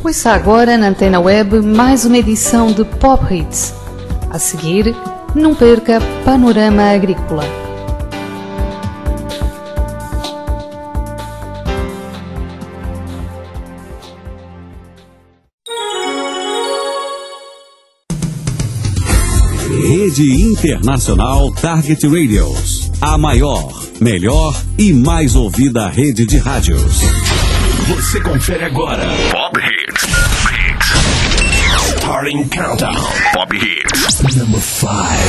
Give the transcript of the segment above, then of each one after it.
Ouça agora na Antena Web mais uma edição de Pop Hits. A seguir, não perca Panorama Agrícola. Rede Internacional Target Radios. A maior, melhor e mais ouvida rede de rádios. Você confere agora Pop Hits. Starting Countdown. Pop Hits. Number 5.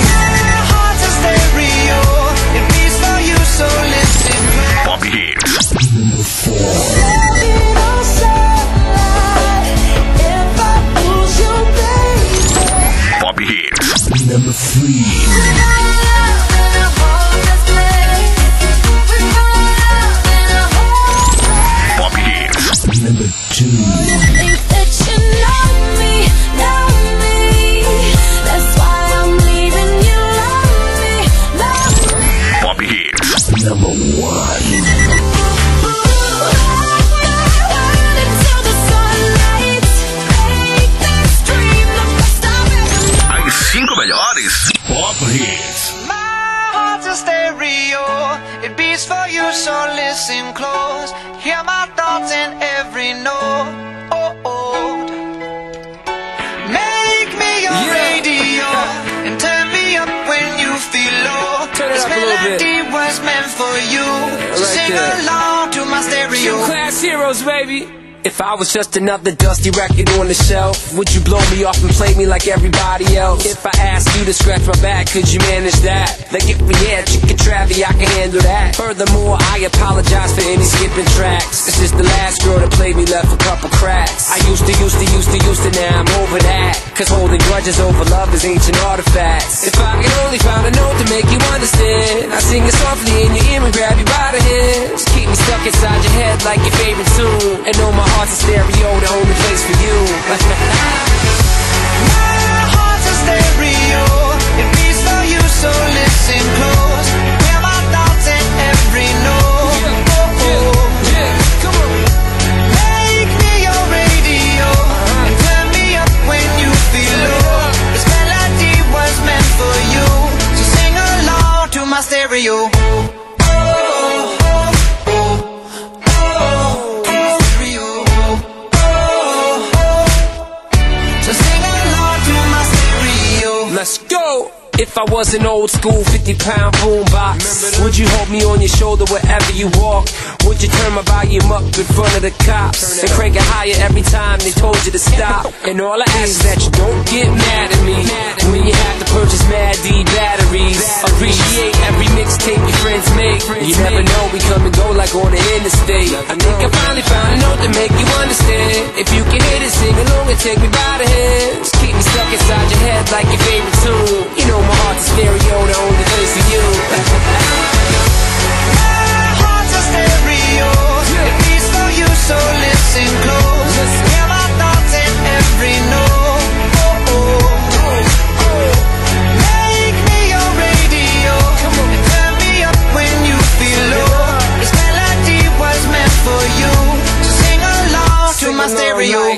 Pop Hits. Number 4. Pop Hits. Number 3. Pop Hits. Number 2. Pop Hits. Number 1. Melhores Pop Hits. My heart's a stereo. It beats for you, so listen close. Hear my thoughts in every note. Make me your radio and turn me up when you feel low. This melody was meant for you. So sing along to my stereo. Two class heroes, baby. If I was just another dusty record on the shelf, would you blow me off and play me like everybody else? If I asked you to scratch my back, could you manage that? Like if we had chicken travy, I can handle that. Furthermore, I apologize for any skipping tracks. This is the last girl that played me, left a couple cracks. I used to, now I'm over that. Cause holding grudges over love is ancient artifacts. If I could only find a note to make you understand, I sing it softly in your ear and grab you by the hands. Keep me stuck inside your head like your favorite tune. And know my heart's a stereo, the only place for you. My heart's a stereo. It beats for you, so listen close. Hear my thoughts in every note. Come on. Make me your radio and turn me up when you feel low. This melody was meant for you, so sing along to my stereo. Let's go! If I was an old school 50-pound boombox, would you hold me on your shoulder wherever you walk? Would you turn my volume up in front of the cops and crank it higher every time they told you to stop? And all I ask is that you don't get mad at me when you have to purchase Mad D batteries. Appreciate every mixtape your friends make. You never know, we come and go like on the interstate. I think I finally found a note to make you understand. If you can hit it, sing along and take me by the hands. Keep me stuck inside your head like your favorite tune. You know my heart's a stereo, the only place for you. My heart's a stereo. It beats for you, so listen close. Hear my thoughts in every note. Make me your radio and turn me up when you feel low. This melody was meant for you, so sing along to my stereo.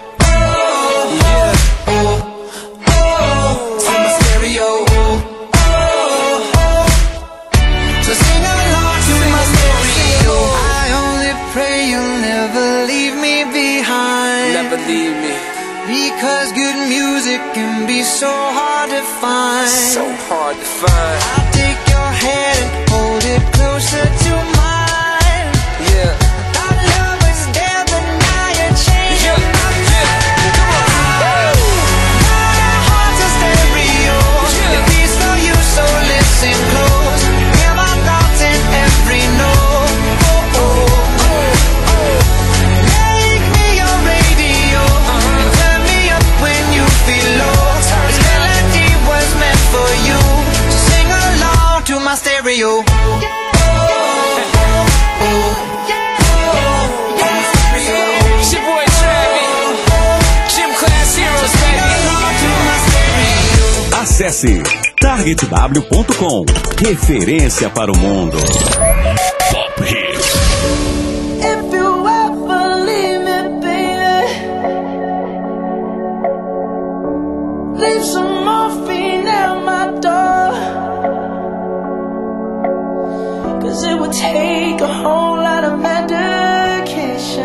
Because good music can be so hard to find. So hard to find. I'll take your hand and hold it closer to mine. Yeah. Our love was there, but now you're changing my mind. Come on. My heart's a stereo. It beats for you, so listen close. Hear my thoughts in every note. Make me your radio and turn me up when you feel low. This melody was meant for you, so sing along to my stereo. It's your boy Travi, Gym Class Heroes, baby. Acesse targetw.com. Referência para o mundo. Pop Hits. If you ever leave me, baby, 'cause it would take a whole lot of medication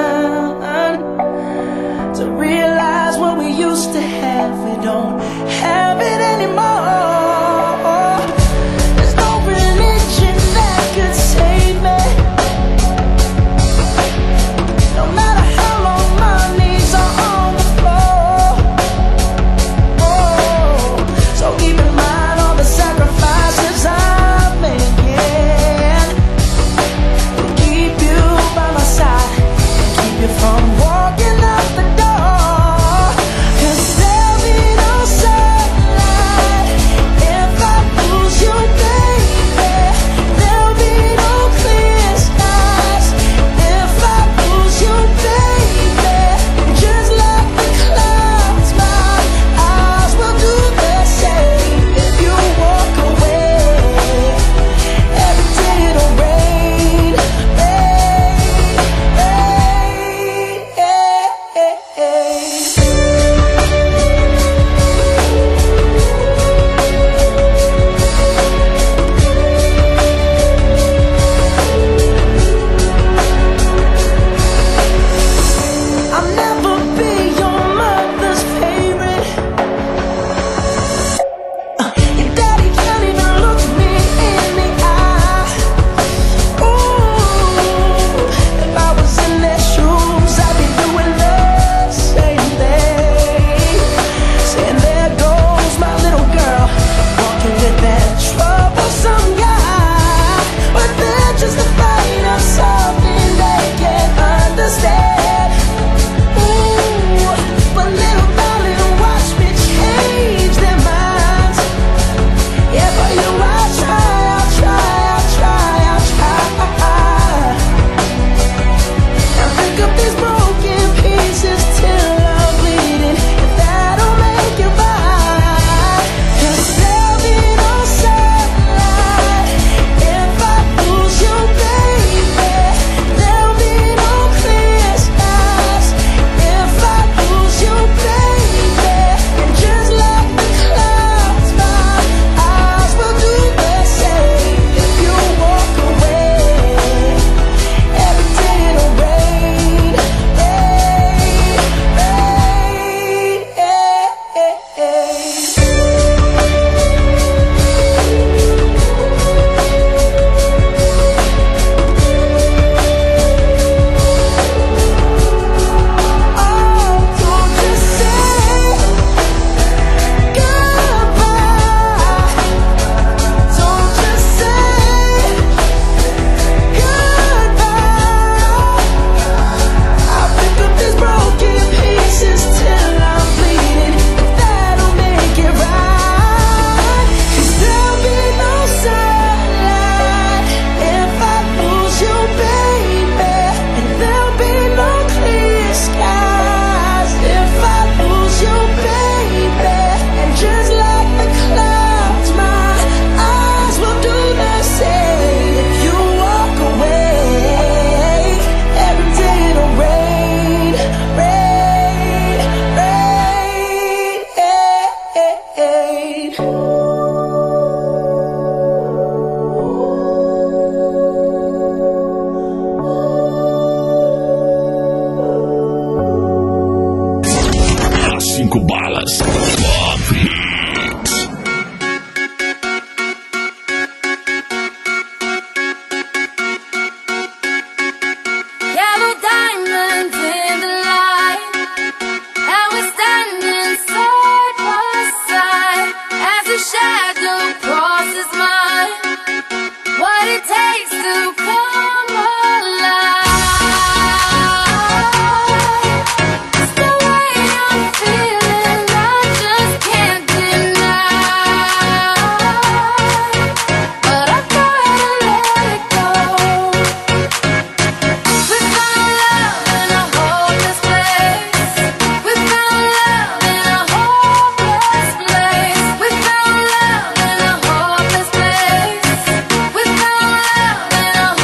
to realize what we used to have. We don't have it anymore. There's no religion that could save me. No matter how long my knees are on the floor. Oh, so keep in mind all the sacrifices I'm making to keep you by my side and keep you from walking out the door. 'Cause there'll be no sunlight if I lose you, baby. There'll be no clear skies if I lose you, baby. Just like the clouds, my eyes will do the same. If you walk away, every day it'll rain, rain, rain, I'll never be your mother's favorite. Your daddy can't even look me in the eye. Ooh, if I was in their shoes, I'd be doing the same thing. Saying there goes my little girl, walking with that troublesome guy. But they're just afraid of something they can't understand. Ooh, but little darling, watch me change their minds. Yeah, for you I'll try, I'll try, I'll try, I'll try. Now pick up these broken pieces till I'm bleeding, if that'll make you right. 'Cause there'll be no sunlight if I lose you, baby. There'll be no clear skies if I lose you, baby. And just like the clouds, my eyes will do the same. If you walk away, every day it'll rain, rain, Oh, don't just say goodbye. Don't just say goodbye. I'll pick up these broken pieces till I'm bleeding, if that'll make it right. 'Cause there'll be no sunlight if I lose you, baby. And there'll be no clear skies if I lose you, baby. And just like the clouds, my eyes will do the same. If you walk away, every day it'll rain, rain, rain. As 5 balas. Pop Hits. Yellow diamonds in the light, and we're standing side by side as a shadow crosses mine. What it takes to come alive. It's the way I'm feeling, I just can't deny. But I gotta let it go. We found love in a hopeless place. We found love in a hopeless place. We found love in a hopeless place. We found love in a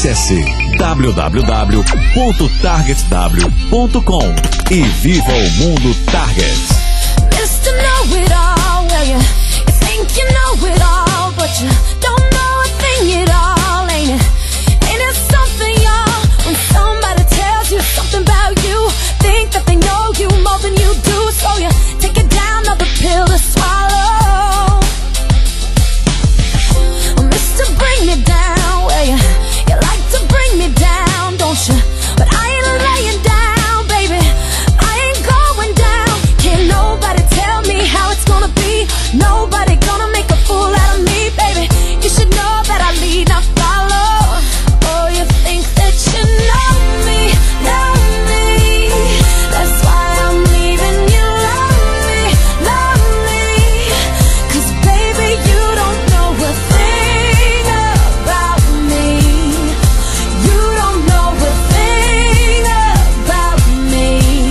Acesse www.targetw.com e viva o mundo Target. Mr. Know-it-all, well, you think you know it all, but you don't know a thing at all, ain't it? Ain't it something, y'all, when somebody tells you something about you, think that they know you more than you do, so you take it down, another pill to swallow. Mr. Bring Me Down, well, you like to bring me down, don't you? But I ain't laying down, baby, I ain't going down. Can't nobody tell me how it's gonna be. Nobody gonna make a fool out of me, baby. You should know that I lead, not follow. Oh, you think that you know me, know me. That's why I'm leaving you lonely, lonely. 'Cause baby, you don't know a thing about me. You don't know a thing about me.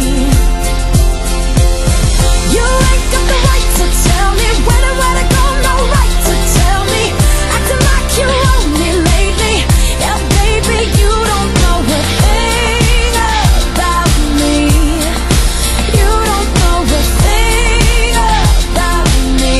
You ain't got the right to tell me when and where to go, no right to tell me. Acting like you own me lately. Yeah, baby, you don't know a thing about me. You don't know a thing about me.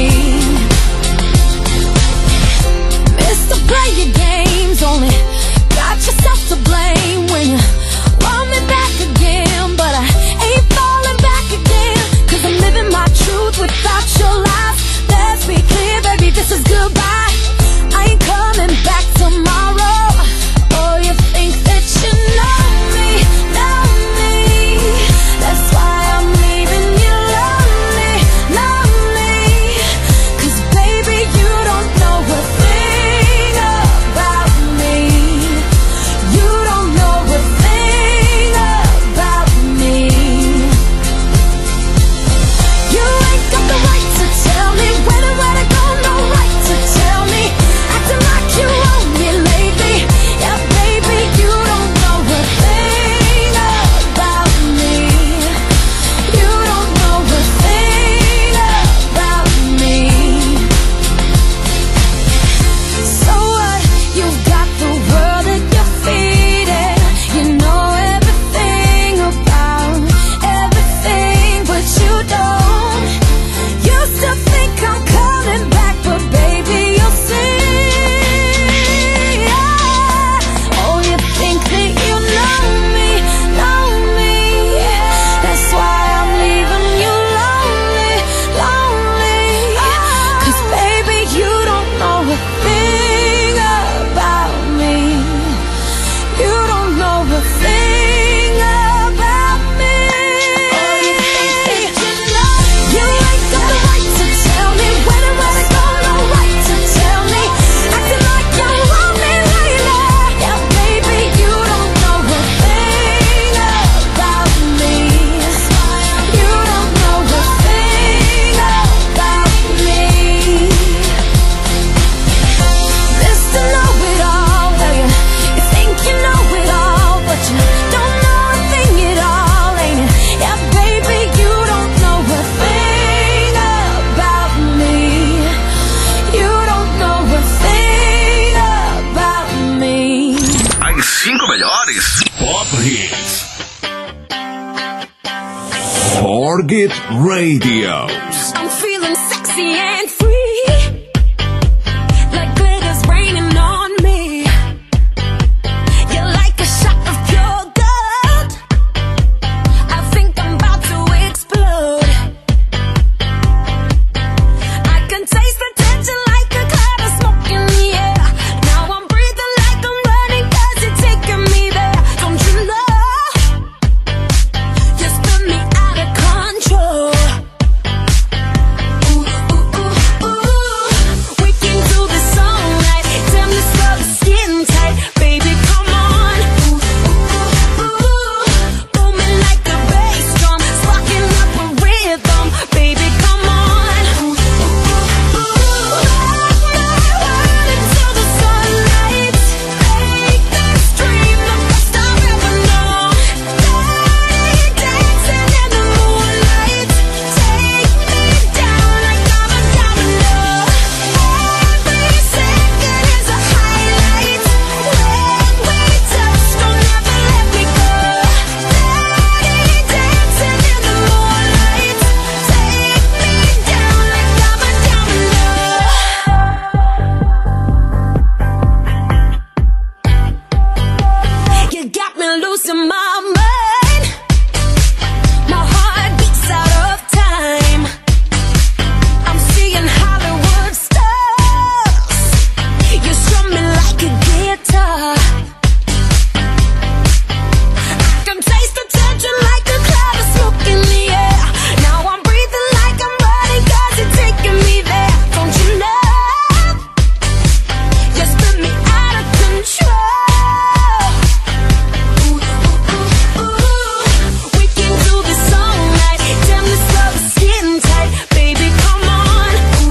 Mr. Play Your Games, only got yourself to blame when you want me back again. But I ain't falling back again, 'cause I'm living my truth without your lies. Let's be clear, baby, this is goodbye. I ain't coming back tomorrow. Oh, you think that you know me, know me. That's why I'm leaving you lonely, lonely. 'Cause baby, you don't know a thing about me. You don't know a thing about me. You ain't got the right to tell me when and where to go, no right to tell me. Acting like you own me lately. Yeah, baby, you don't know a thing about me. You don't know a thing about me. So what? You've got the world at your feet, and you know everything about everything, but you don't. You still think I'm coming back, but baby, you'll see. Oh, you think that you know me, know me. That's why I'm leaving you lonely, lonely. 'Cause baby, you don't know a thing about me. You don't know a thing about me. Oh, you think that you know. You ain't got the right to tell me when and where to go, no right to tell me. Acting like you own me lately. Yeah, baby, you don't know a thing about me. You don't know a thing about me. Mr. Know-it-all, well, you think you know it all, but you don't know a thing at all, ain't it? Yeah, baby, you don't know a thing about me. You don't know a thing about me. As 5 melhores Pop Hits. Target Radio. I'm feeling sexy and free, like glitter's raining on me. You're like a shot of pure gold. I think I'm about to explode. I can taste the tension like a cloud of smoke in the air. Now I'm breathing like I'm running 'cause you're taking me there. Don't you know? You spin me out of control. Ooh, ooh, ooh. losing my mind. My heart beats out of time. I'm seeing Hollywood stars. You strum me like a guitar. I can taste the tension like a cloud of smoke in the air. Now I'm breathing like I'm ready, 'cause you're taking me there. Don't you know? You spin me out of control. We can do this all night. Damn, this love is getting tight. Baby, come on.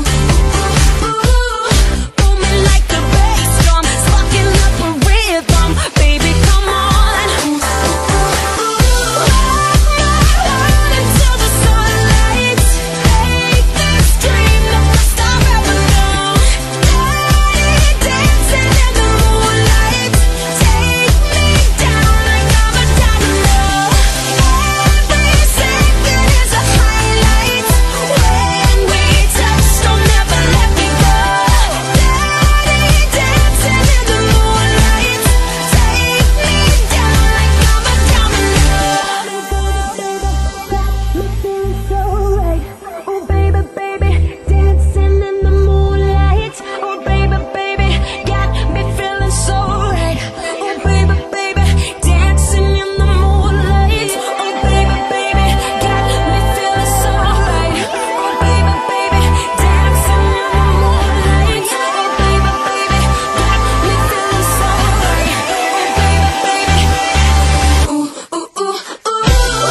Booming like the bass drum, sparking up a rhythm. Baby, come on. Until the sunlight. Make this dream the first I've ever known. Dancing in the moonlight. Take me down like I'm a domino. Every second is a highlight. When we touch, don't never let me go. Dancing in the moonlight. Take me down like I'm a domino. Me feeling so right. Oh baby, baby, dancing in the moonlight. Oh baby, baby, got me feeling so right. Oh baby, baby, dancing in the moonlight. Oh baby, baby, got me feeling so right. Oh baby, baby, dancing in the moonlight. Oh baby, baby, got me feeling so right. Oh baby, baby, ooh ooh ooh ooh.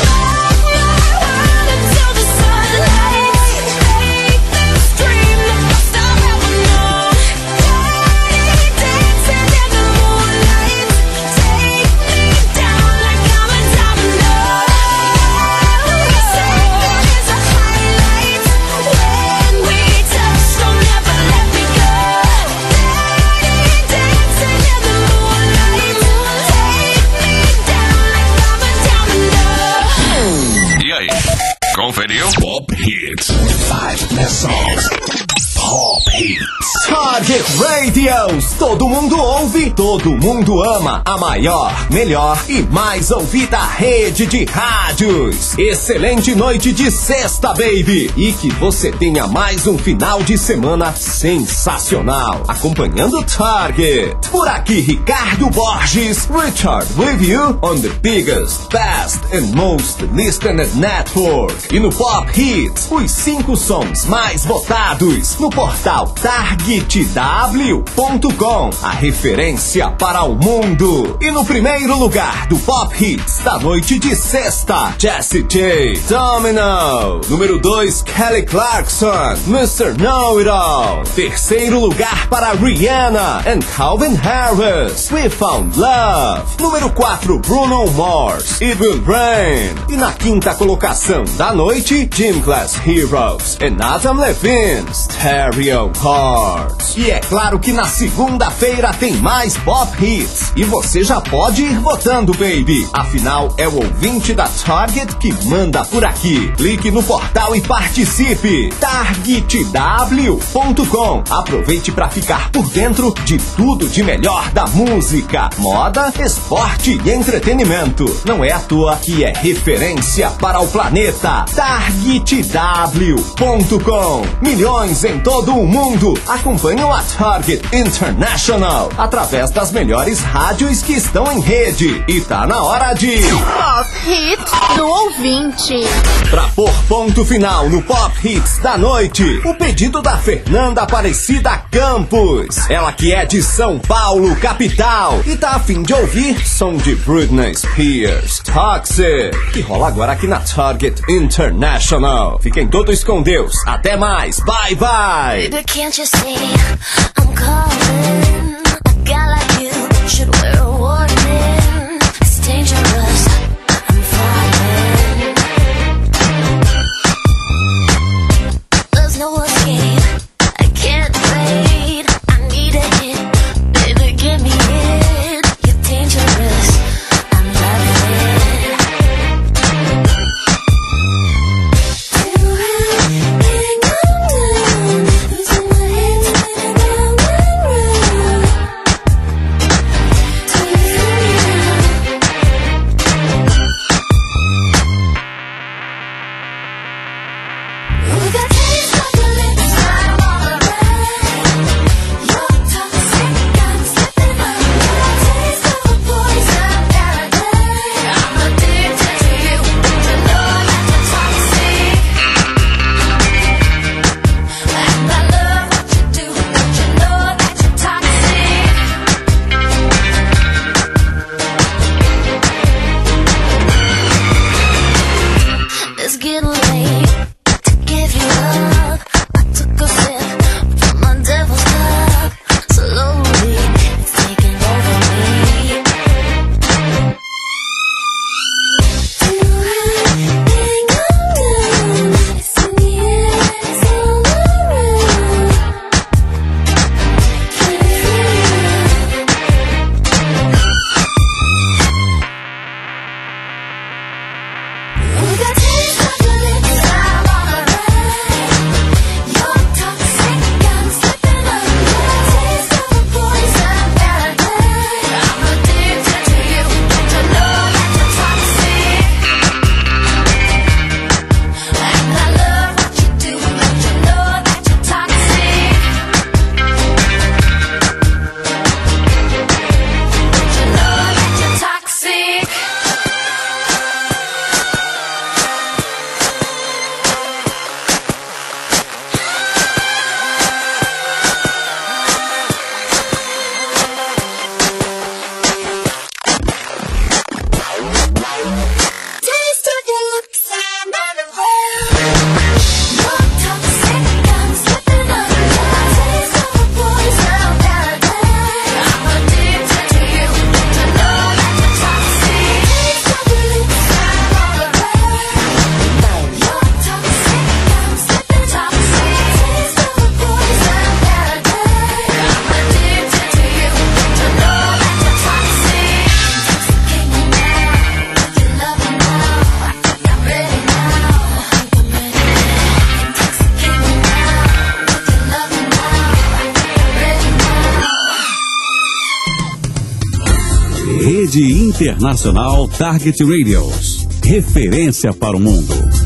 Until the sunlight. Make this dream the first I've ever known. Dancing in the moonlight. Take me down like I'm a domino. Every second is a highlight. When we touch, don't never let me go. Dancing in the moonlight. Take me down like I'm a domino. E aí, conferiu? Pop Hits. 5 Best Songs. Pop Hits. Target Radios, todo mundo ouve, todo mundo ama, a maior, melhor e mais ouvida rede de rádios. Excelente noite de sexta, baby, e que você tenha mais um final de semana sensacional, acompanhando Target. Por aqui, Ricardo Borges, Richard with you on the biggest, best and most listened network. E no Pop Hits, os 5 sons mais votados no portal targetw.com, a referência para o mundo. E no primeiro lugar do Pop Hits da noite de sexta, Jessie J, Domino. Número 2, Kelly Clarkson, Mr. Know-It-All. Terceiro lugar para Rihanna and Calvin Harris, We Found Love. Número 4, Bruno Mars, It Will Rain. E na quinta colocação da noite, Gym Class Heroes and Adam Levine, Stereo Hearts. E é claro que na segunda-feira tem mais Pop Hits. E você já pode ir votando, baby. Afinal, é o ouvinte da Target que manda por aqui. Clique no portal e participe. targetw.com. Aproveite para ficar por dentro de tudo de melhor da música, moda, esporte e entretenimento. Não é à toa que é referência para o planeta. targetw.com. Milhões em todo o mundo acompanham a Target International através das melhores rádios que estão em rede. E tá na hora de Pop Hits do ouvinte. Pra pôr ponto final no Pop Hits da noite, o pedido da Fernanda Aparecida Campos. Ela que é de São Paulo, capital, e tá a fim de ouvir som de Britney Spears, Toxic, que rola agora aqui na Target International. Fiquem todos com Deus. Até mais. Bye, bye. Baby, can't you see I'm calling? A guy like you should wear a warning. It's dangerous. I'm falling. There's no escape. I can't wait. I need a hit. Baby, give me it. You're dangerous. I'm loving it. Everything I'm doing, losing my head, spinning round and round. Rede Internacional Target Radios. Referência para o mundo.